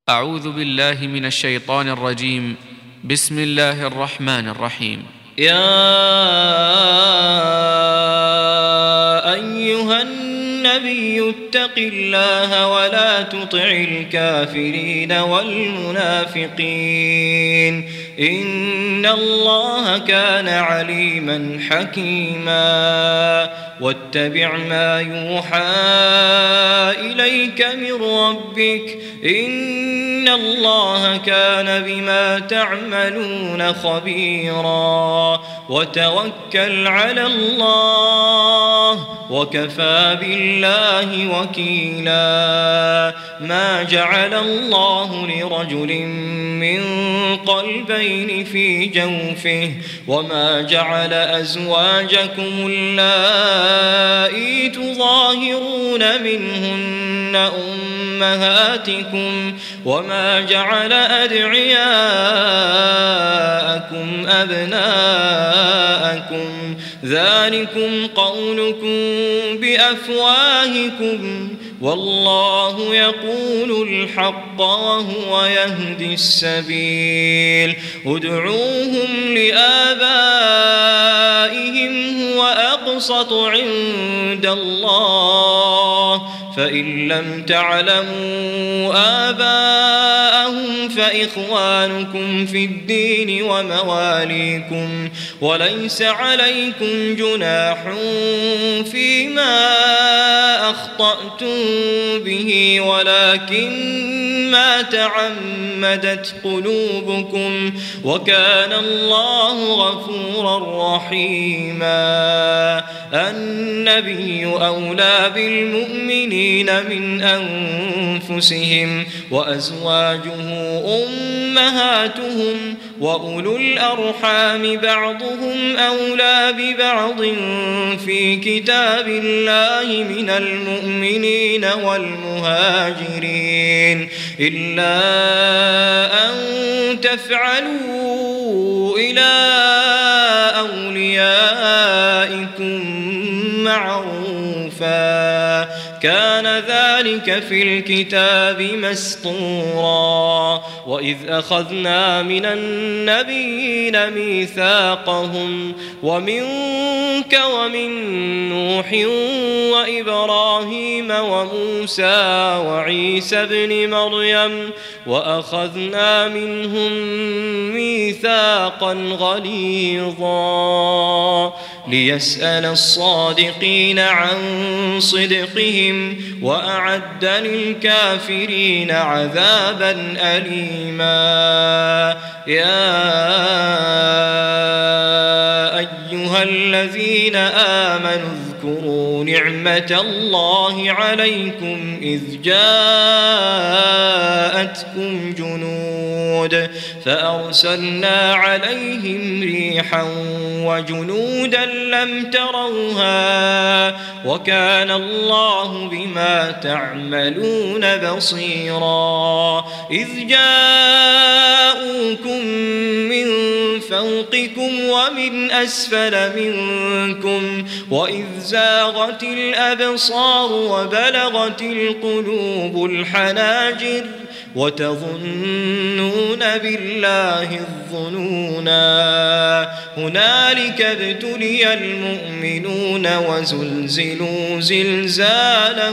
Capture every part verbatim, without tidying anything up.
أعوذ بالله من الشيطان الرجيم. بسم الله الرحمن الرحيم. يا أيها النبي اتق الله ولا تطع الكافرين والمنافقين إن الله كان عليما حكيما واتبع ما يوحى إليك من ربك إن الله كان بما تعملون خبيرا وتوكل على الله وكفى بالله وكيلا ما جعل الله لرجل من قلبين في جوفه وما جعل أزواجكم اللائي تظاهرون منهن أمهاتكم وما جعل أدعياءكم أبناءكم ذلكم قولكم بأفواهكم والله يقول الحق وهو يهدي السبيل ادعوهم لآبائهم هو أقسط عند الله فإن لم تعلموا آباءهم فإخوانكم في الدين ومواليكم وليس عليكم جناح فيما أخطأتم به ولكن ما تعمدت قلوبكم وكان الله غفورا رحيما النبي أولى بالمؤمنين من أنفسهم وأزواجه أمهاتهم وأولو الأرحام بعضهم أولى ببعض في كتاب الله من المؤمنين والمهاجرين إلا أن تفعلوا إلى أوليائكم معروفا كان ذلك في الكتاب مسطورا وإذ أخذنا من النبيين ميثاقهم ومنك ومن نوح وإبراهيم وموسى وعيسى ابن مريم وأخذنا منهم ميثاقا غليظا ليسأل الصادقين عن صدقهم وأعد للكافرين عذابا أليما يا أيها الذين آمنوا اذكروا نعمة الله عليكم إذ جاءتكم جنود فأرسلنا عليهم ريحا وجنودا لم تروها وكان الله بما تعملون بصيرا إذ جاءوكم من فوقكم ومن أسفل منكم وإذ زاغت الأبصار وبلغت القلوب الحناجر وتظنون بالله الظنونا هنالك ابتلي المؤمنون وزلزلوا زلزالا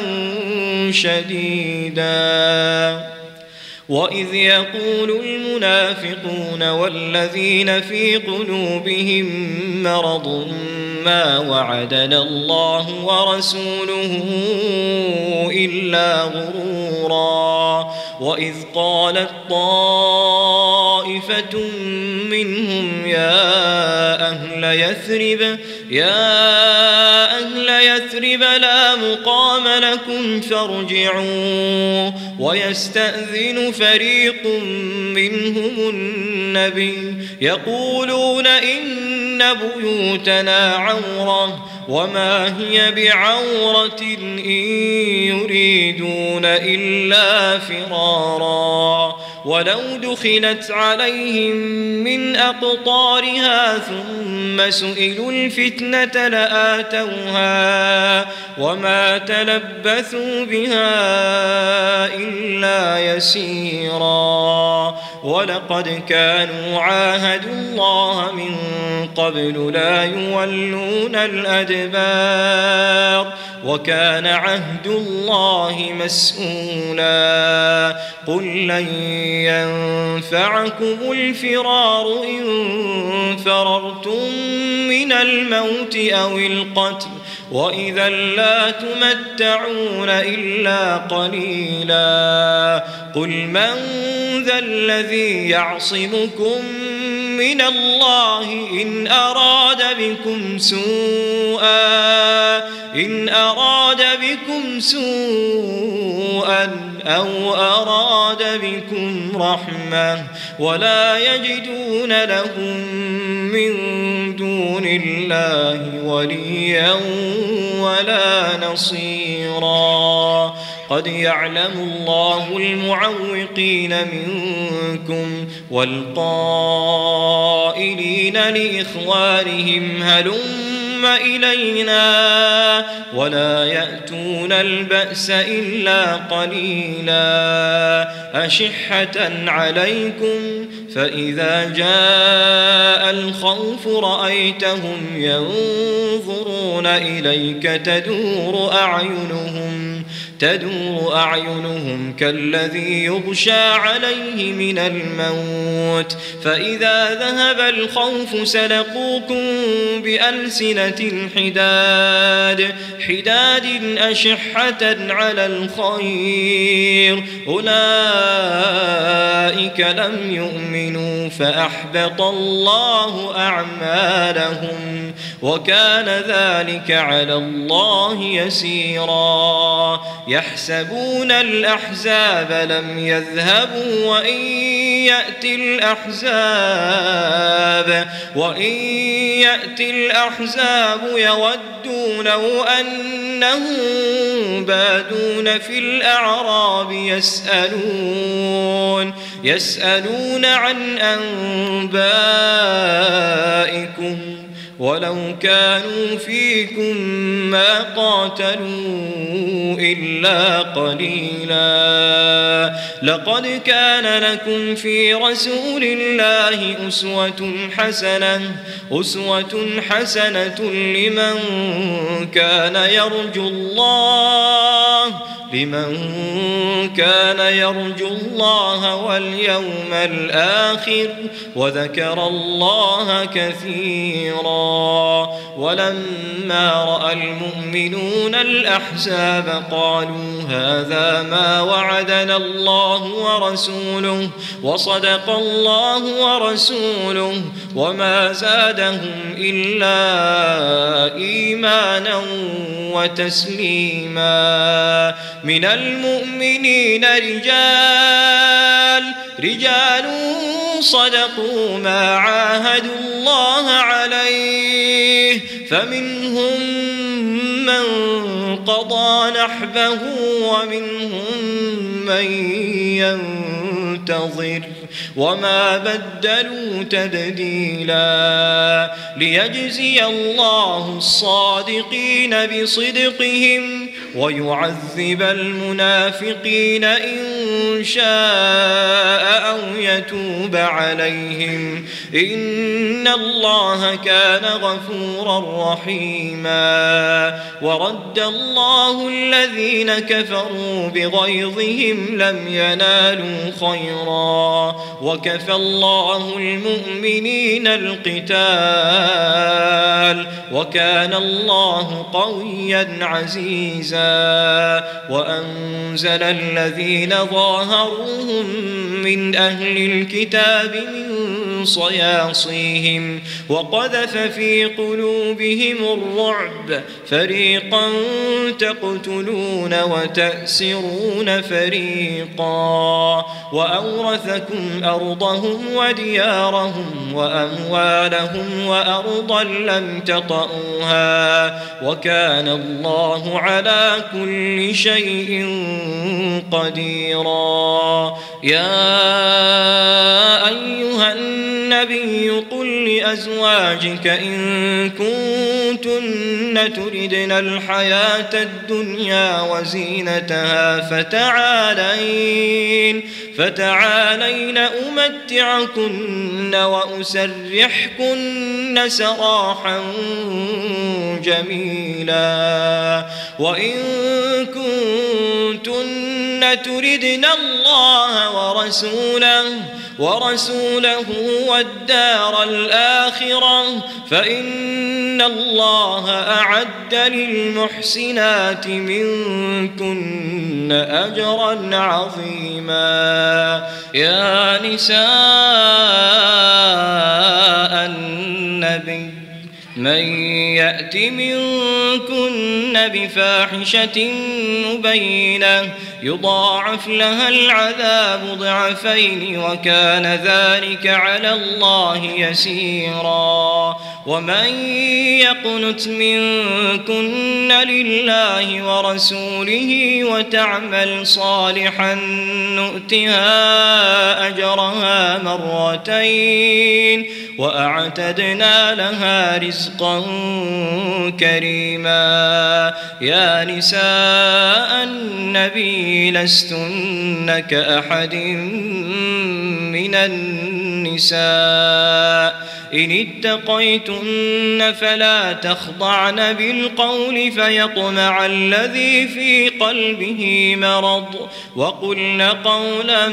شديدا وإذ يقول المنافقون والذين في قلوبهم مرض ما وعدنا الله ورسوله إلا غرورا وإذ قالت طائفة منهم يا أهل يثرب يا أهل يثرب لا مقام لكم فارجعوا ويستأذن فريق منهم النبي يقولون إن بيوتنا عورة وما هي بعورة إن يريدون إلا فرارا ولو دخلت عليهم من أقطارها ثم سئلوا الفتنة لآتوها وما تلبثوا بها إلا يسيرا ولقد كانوا عاهدوا الله من قبل لا يولون الأدبار وكان عهد الله مسؤولا قل لن ينفعكم الفرار إن فررتم من الموت أو القتل وإذا لا تمتعون إلا قليلا قل من ذا الذي يعصمكم من الله إن أراد بكم سوءا إن أراد بكم سوءا أو أراد بكم رحمة ولا يجدون لهم من دون الله وليا ولا نصيرا قد يعلم الله المعوقين منكم والقائلين لإخوانهم هلم إلينا ولا يأتون البأس إلا قليلا أشحة عليكم فإذا جاء الخوف رأيتهم ينظرون إليك تدور أعينهم تدور أعينهم كالذي يغشى عليه من الموت فإذا ذهب الخوف سلقوكم بألسنة حداد حداد أشحة على الخير أولئك لم يؤمنوا فأحبط الله أعمالهم وكان ذلك على الله يسيرا يحسبون الأحزاب لم يذهبوا وإن يأتي الأحزاب وإن يأتي الأحزاب يودوا لو أنهم بادون في الأعراب يسألون يسألون عن أنبائكم ولو كانوا فيكم ما قاتلوا إلا قليلا لقد كان لكم في رسول الله أسوة حسنة أسوة حسنة لمن كان يرجو الله لمن كان يرجو الله واليوم الآخر وذكر الله كثيرا ولما رأى المؤمنون الأحزاب قالوا هذا ما وعدنا الله ورسوله وصدق الله ورسوله وما زادهم إلا إيمانا وتسليما من المؤمنين رجال رجال صدقوا ما عاهدوا الله عليه فمنهم من قضى نحبه ومنهم من ينتظر وما بدلوا تبديلا ليجزي الله الصادقين بصدقهم ويعذب المنافقين إن شاء أو يتوب عليهم إن الله كان غفورا رحيما ورد الله الذين كفروا بغيظهم لم ينالوا خيرا وكفى الله المؤمنين القتال وكان الله قويا عزيزا وأنزل الذين ظاهروهم من أهل الكتاب من صياصيهم وقذف في قلوبهم الرعب فريقا تقتلون وتأسرون فريقا وأورثكم أرضهم وديارهم وأموالهم وأرضا لم تطئوها وكان الله على كل شيء قديرا. يا أيها النبي قل لأزواجك إن كنتن تردن الحياة الدنيا وزينتها فتعالين فتعالين أمتعكن وأسرحكن سراحا جميلا وإن كنتن تردن الله ورسوله ورسوله والدار الآخرة فإن الله أعد للمحسنات منكن أجرا عظيما. يا نساء النبي من يأت منكن بفاحشة مبينة يضاعف لها العذاب ضعفين وكان ذلك على الله يسيرا. ومن يقنت منكن لله ورسوله وتعمل صالحا نؤتها أجرها مرتين وأعتدنا لها رزقا كريما. يا نساء النبي لستن كأحد من النساء إن اتقيتن فلا تخضعن بالقول فيطمع الذي في قلبه مرض وقلن قولا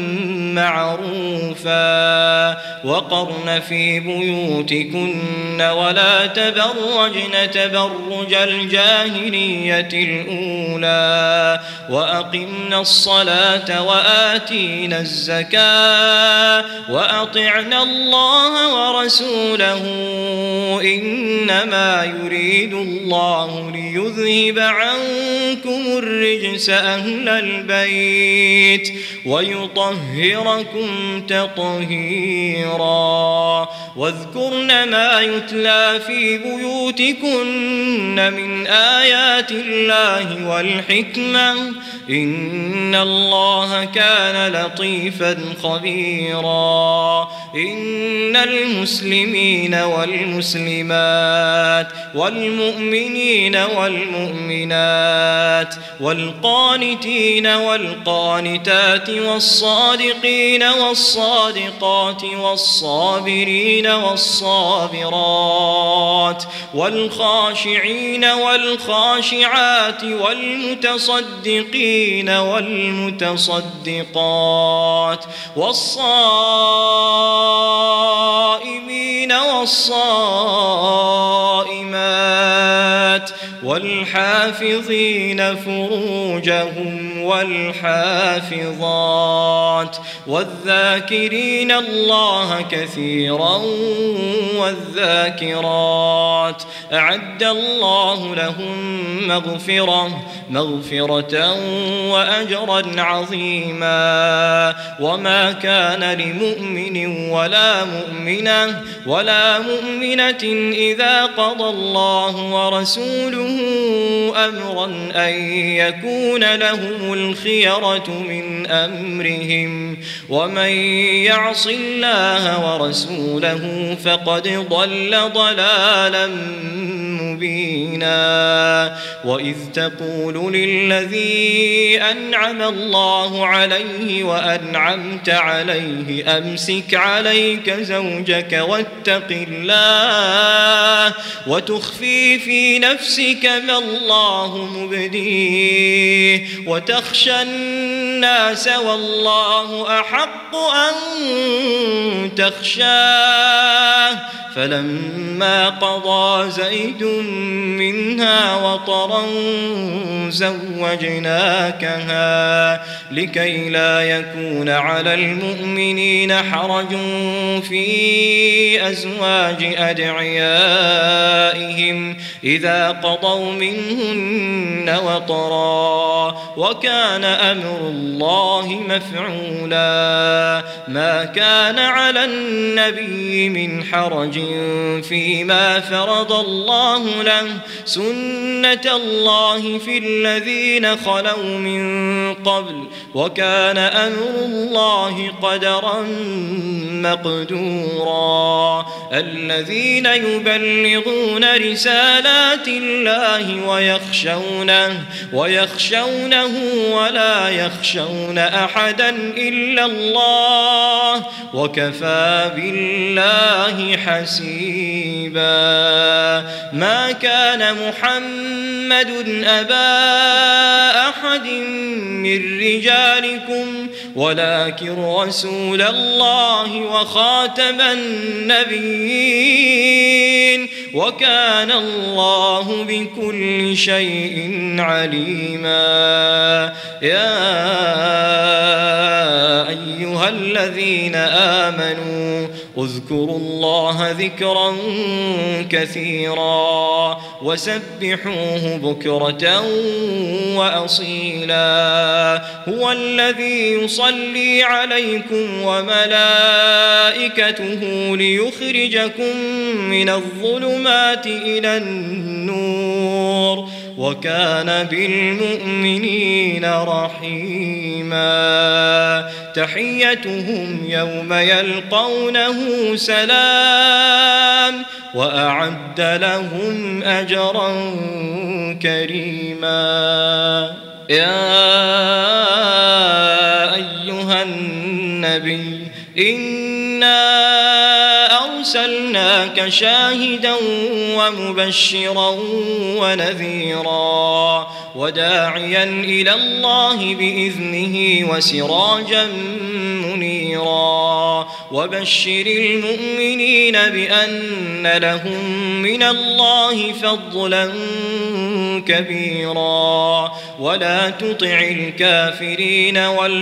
معروفا وقرن في بيوتكن ولا تبرجن تبرج الجاهلية الأولى وأقمن الصلاة وآتينا الزكاة وأطعنا الله ورسوله إنما يريد الله ليذهب عنكم الرجس أهل البيت ويطهركم تطهيرا. واذكرن ما يتلى في بيوتكن من آيات الله والحكمة إن الله كان لطيفا خبيرا. إن المسلمين والمسلمات والمؤمنين والمؤمنات والقانتين والقانتات والصادقين والصادقات والصابرين والصابرات والخاشعين والخاشعات والمتصدقين والمتصدقات والصائمين والصائمات والحافظين فروجهم والحافظات والذاكرين الله كثيرا والذاكرات أعد الله لهم مغفرة مغفرة وأجرا عظيما. وما كان لمؤمن ولا مؤمنة ولا مؤمنة إذا قضى الله ورسوله أمرا أن يكون لهم الخيرة من أمرهم ومن يعص الله ورسوله فقد ضل ضلالا مبينا. وإذ تقول للذي أنعم الله عليه وأنعمت عليه أمسك عليك زوجك واتق الله وتخفي في نفسك ما الله مبديه وتخشى الناس والله أحق أن تخشاه فلما قضى زيد منها وطرا زوجناكها لكي لا يكون على المؤمنين حرج في أزواج أدعيائهم إذا قضوا منهن وطرا وكان أمر الله مفعولا ما كان على النبي من حرج فيما فرض الله له سنة الله في الذين خلوا من قبل وكان أمر الله قدرا مقدورا الذين يبلغون رسالات الله ويخشونه ويخشونه ولا يخشون أحدا إلا الله وكفى بالله حسيبا ما كان محمد أبا أحد من رجالكم ولكن رسول الله وخاتم النبيين وكان الله بكل شيء عليما يا أيها الذين آمنوا اذكروا الله ذكرا كثيرا وسبحوه بكرة وأصيلا هو الذي يصلي عليكم وملائكته ليخرجكم من الظلمات إلى النور وكان بالمؤمنين رحيما تحيتهم يوم يلقونه سلام وأعد لهم أجرا كريما يا أيها النبي إنا أرسلناك شاهدا ومبشرا ونذيرا وداعيا إلى الله بإذنه وسراجا منيرا وبشر المؤمنين بأن لهم من الله فضلا كبيرا ولا تطع الكافرين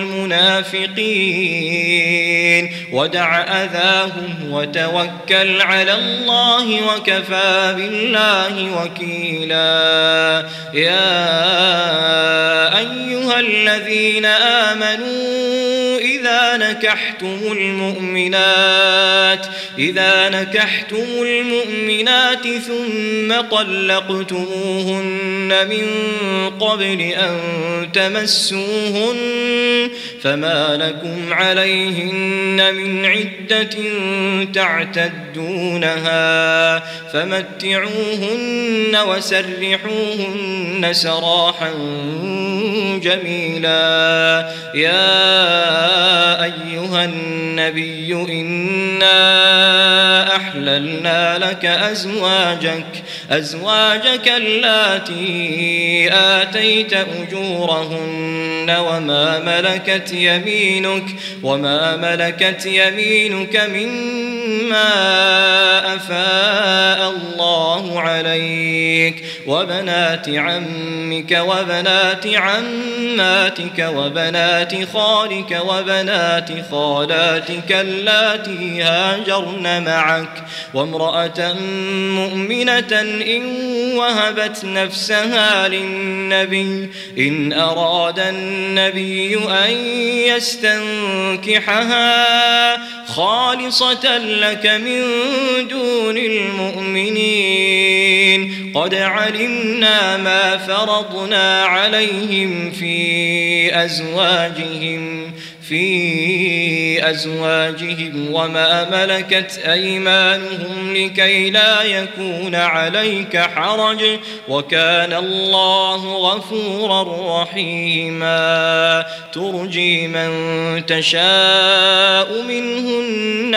والمنافقين ودع أذاهم وتوكل على الله وكفى بالله وكيلا يا أيها الذين آمنوا إذا نكحتم المؤمنات إذا نكحتم المؤمنات ثم طلقتموهن من قبل أن تمسوهن فما لكم عليهن من عدة تعتدونها فمتعوهن وسرحوهن سراحا جميلا يا أيها النبي إنا أحللنا لك أزواجك أزواجك اللاتي آتيت أجورهن وما ملكت يمينك وما ملكت يمينك مما أفاء الله عليك وبنات عمك وبنات عماتك وبنات خالك وبنات خالاتك اللاتي هاجرن معك وامرأة مؤمنة إن وهبت نفسها للنبي إن أراد النبي أن يستنكحها خالصة لك من دون المؤمنين قد علمنا ما فرضنا عليهم في أزواجهم في أزواجهم وما ملكت أيمانهم لكي لا يكون عليك حرج وكان الله غفورا رحيما ترجي من تشاء منهن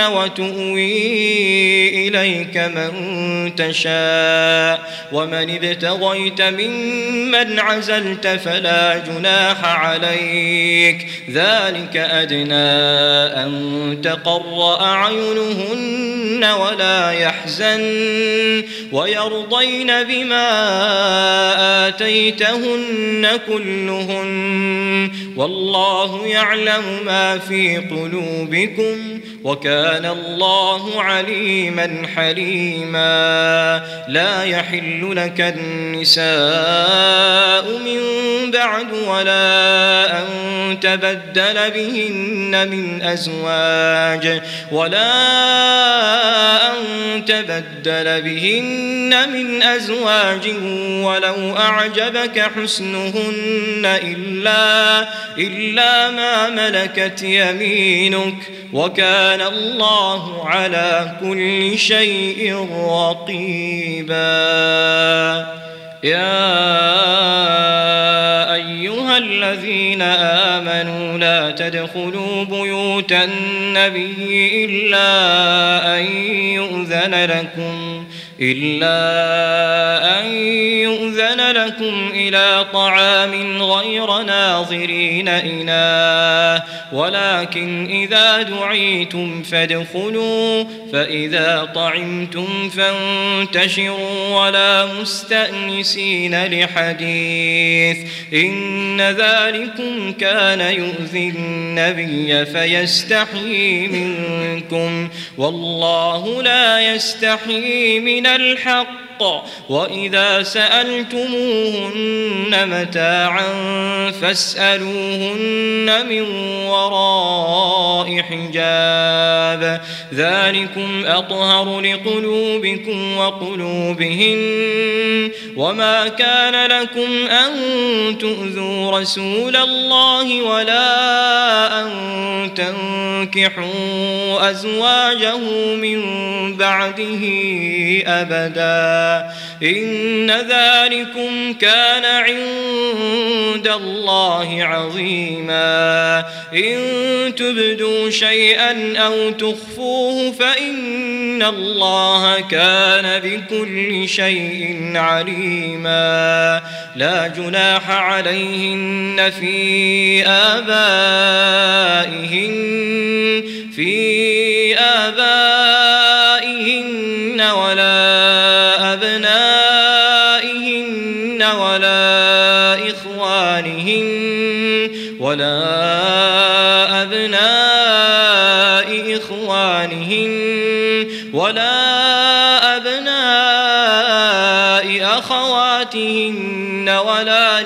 وتؤوي إليك من تشاء ومن ابتغيت ممن عزلت فلا جناح عليك ذلك أدنى أن تقر أعينهن ولا يحزن يحزن ويرضين بما آتيتهن كلهن والله يعلم ما في قلوبكم وكان الله عليما حليما. لا يحل لك النساء من بعد ولا أن تبدل بهن من أزواج ولا أن تبدل بهن من أزواج ولو أعجبك حسنهن إلا, إلا ما ملكت يمينك وكان الله على كل شيء رقيبا. يا أيها الذين آمنوا لا تدخلوا بيوت النبي إلا أن يؤذن لكم إلا أن يؤذن لكم إلى طعام غير ناظرين إناه ولكن إذا دعيتم فادخلوا فإذا طعمتم فانتشروا ولا مستأنسين لحديث إن ذلكم كان يؤذي النبي فيستحيي منكم والله لا يستحيي من الحق وإذا سألتموهن متاعا فاسألوهن من وراء حجاب ذلكم أطهر لقلوبكم وقلوبهن وما كان لكم أن تؤذوا رسول الله ولا أن تنكحوا أزواجه من بعده أبدا إن ذلكم كان عند الله عظيما. إن تبدوا شيئا أو تخفوه فإن الله كان بكل شيء عليما. لا جناح عليهن في آبائهن في آبائهن ولا أبنائهن ولا إخوانهن ولا أبناء إخوانهن ولا أبناء أخواتهن ولا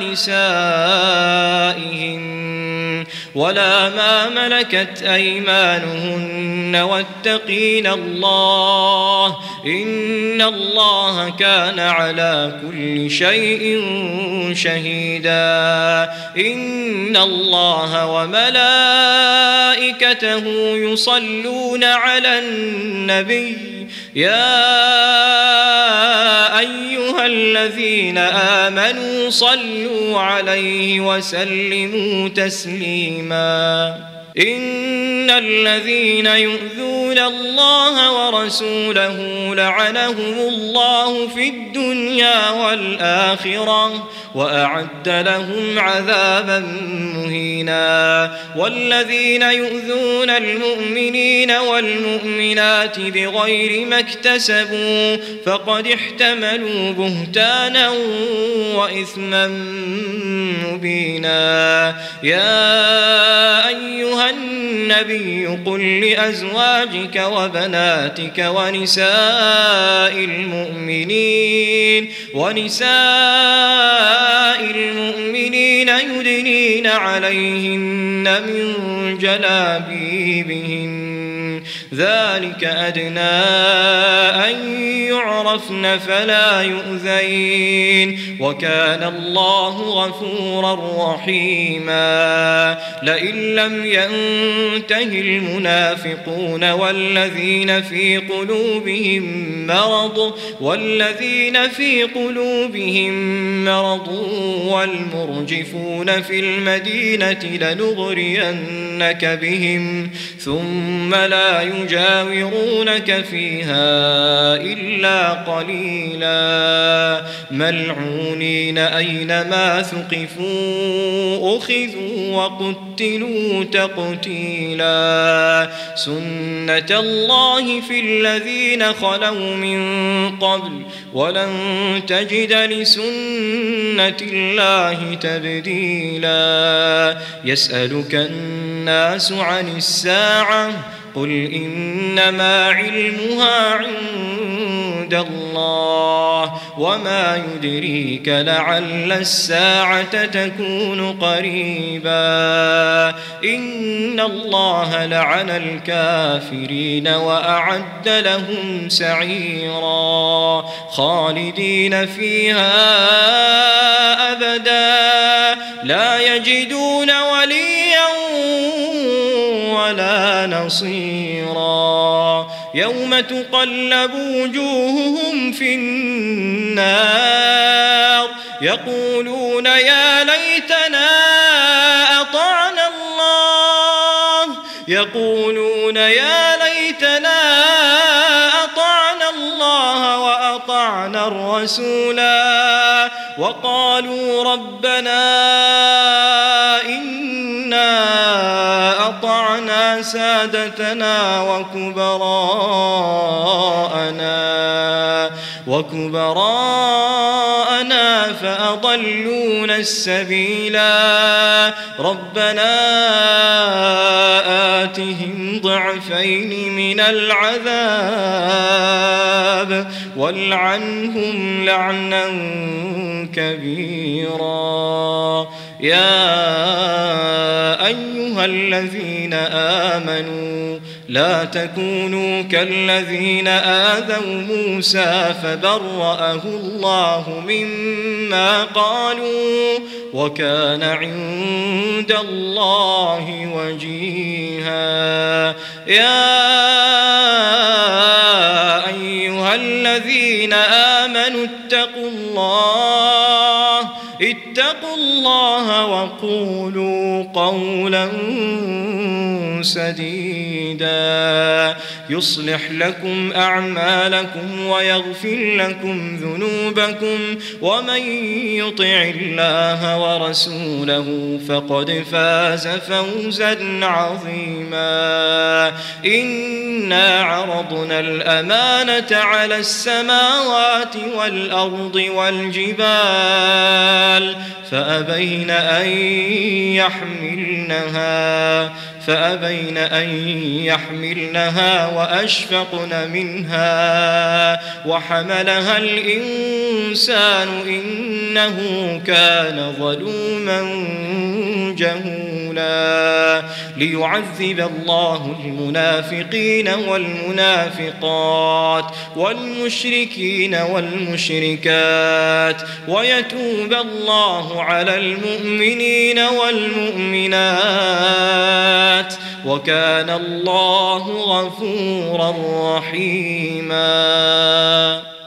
نسائهن ولا ما ملكت أيمانهن واتقين الله إن الله كان على كل شيء شهيدا. إن الله وملائكته يصلون على النبي يا أيها الذين آمنوا صلوا عليه وسلموا تسليما. إن الذين يؤذون الله ورسوله لعنهم الله في الدنيا والآخرة وأعد لهم عذابا مهينا. والذين يؤذون المؤمنين والمؤمنات بغير ما اكتسبوا فقد احتملوا بهتانا وإثما مبينا. يا أيها النبي قل لأزواجك وبناتك ونساء المؤمنين ونساء المؤمنين يدنين عليهن من جلابيبهن ذلك أدنى أن يعرفن فلا يؤذين وكان الله غفورا رحيما. لئن لم ينته المنافقون والذين في قلوبهم مرض والذين في قلوبهم مرض والمرجفون في المدينة لنغرين لنسكننك بهم ثم لا يجاورونك فيها إلا قليلا ملعونين أينما ثقفوا أخذوا وقتلوا تقتيلا سنة الله في الذين خلوا من قبل ولن تجد لسنة الله تبديلا يسألك الناس عن الساعة قل إنما علمها عند الله وما يدريك لعل الساعة تكون قريبا إن الله لعن الكافرين وأعد لهم سعيرا خالدين فيها أبدا لا يجدون وليا ولا نصيرا يوم تقلب وجوههم في النار يقولون يا ليتنا أطعنا الله يقولون يا ليتنا أطعنا الله وأطعنا الرسولا وقالوا ربنا إنا أطعنا سادتنا وكبراءنا وكبراءنا فأضلونا السبيلا ربنا آتهم ضعفين من العذاب والعنهم لعنا كبيرا يا أيها الذين آمنوا لا تكونوا كالذين آذوا موسى فبرأه الله مما قالوا وكان عند الله وجيها يا أيها الذين آمنوا اتقوا الله اتقوا الله وقولوا قولا سديدا يصلح لكم أعمالكم ويغفر لكم ذنوبكم ومن يطع الله ورسوله فقد فاز فوزا عظيما إنا عرضنا الأمانة على السماوات والأرض والجبال فأبين أن يحملنها فأبين أن يحملنها وأشفقن منها وحملها الإنسان إنه كان ظلوما جهولا ليعذب الله المنافقين والمنافقات والمشركين والمشركات ويتوب الله على المؤمنين والمؤمنات وكان الله غفورا رحيما.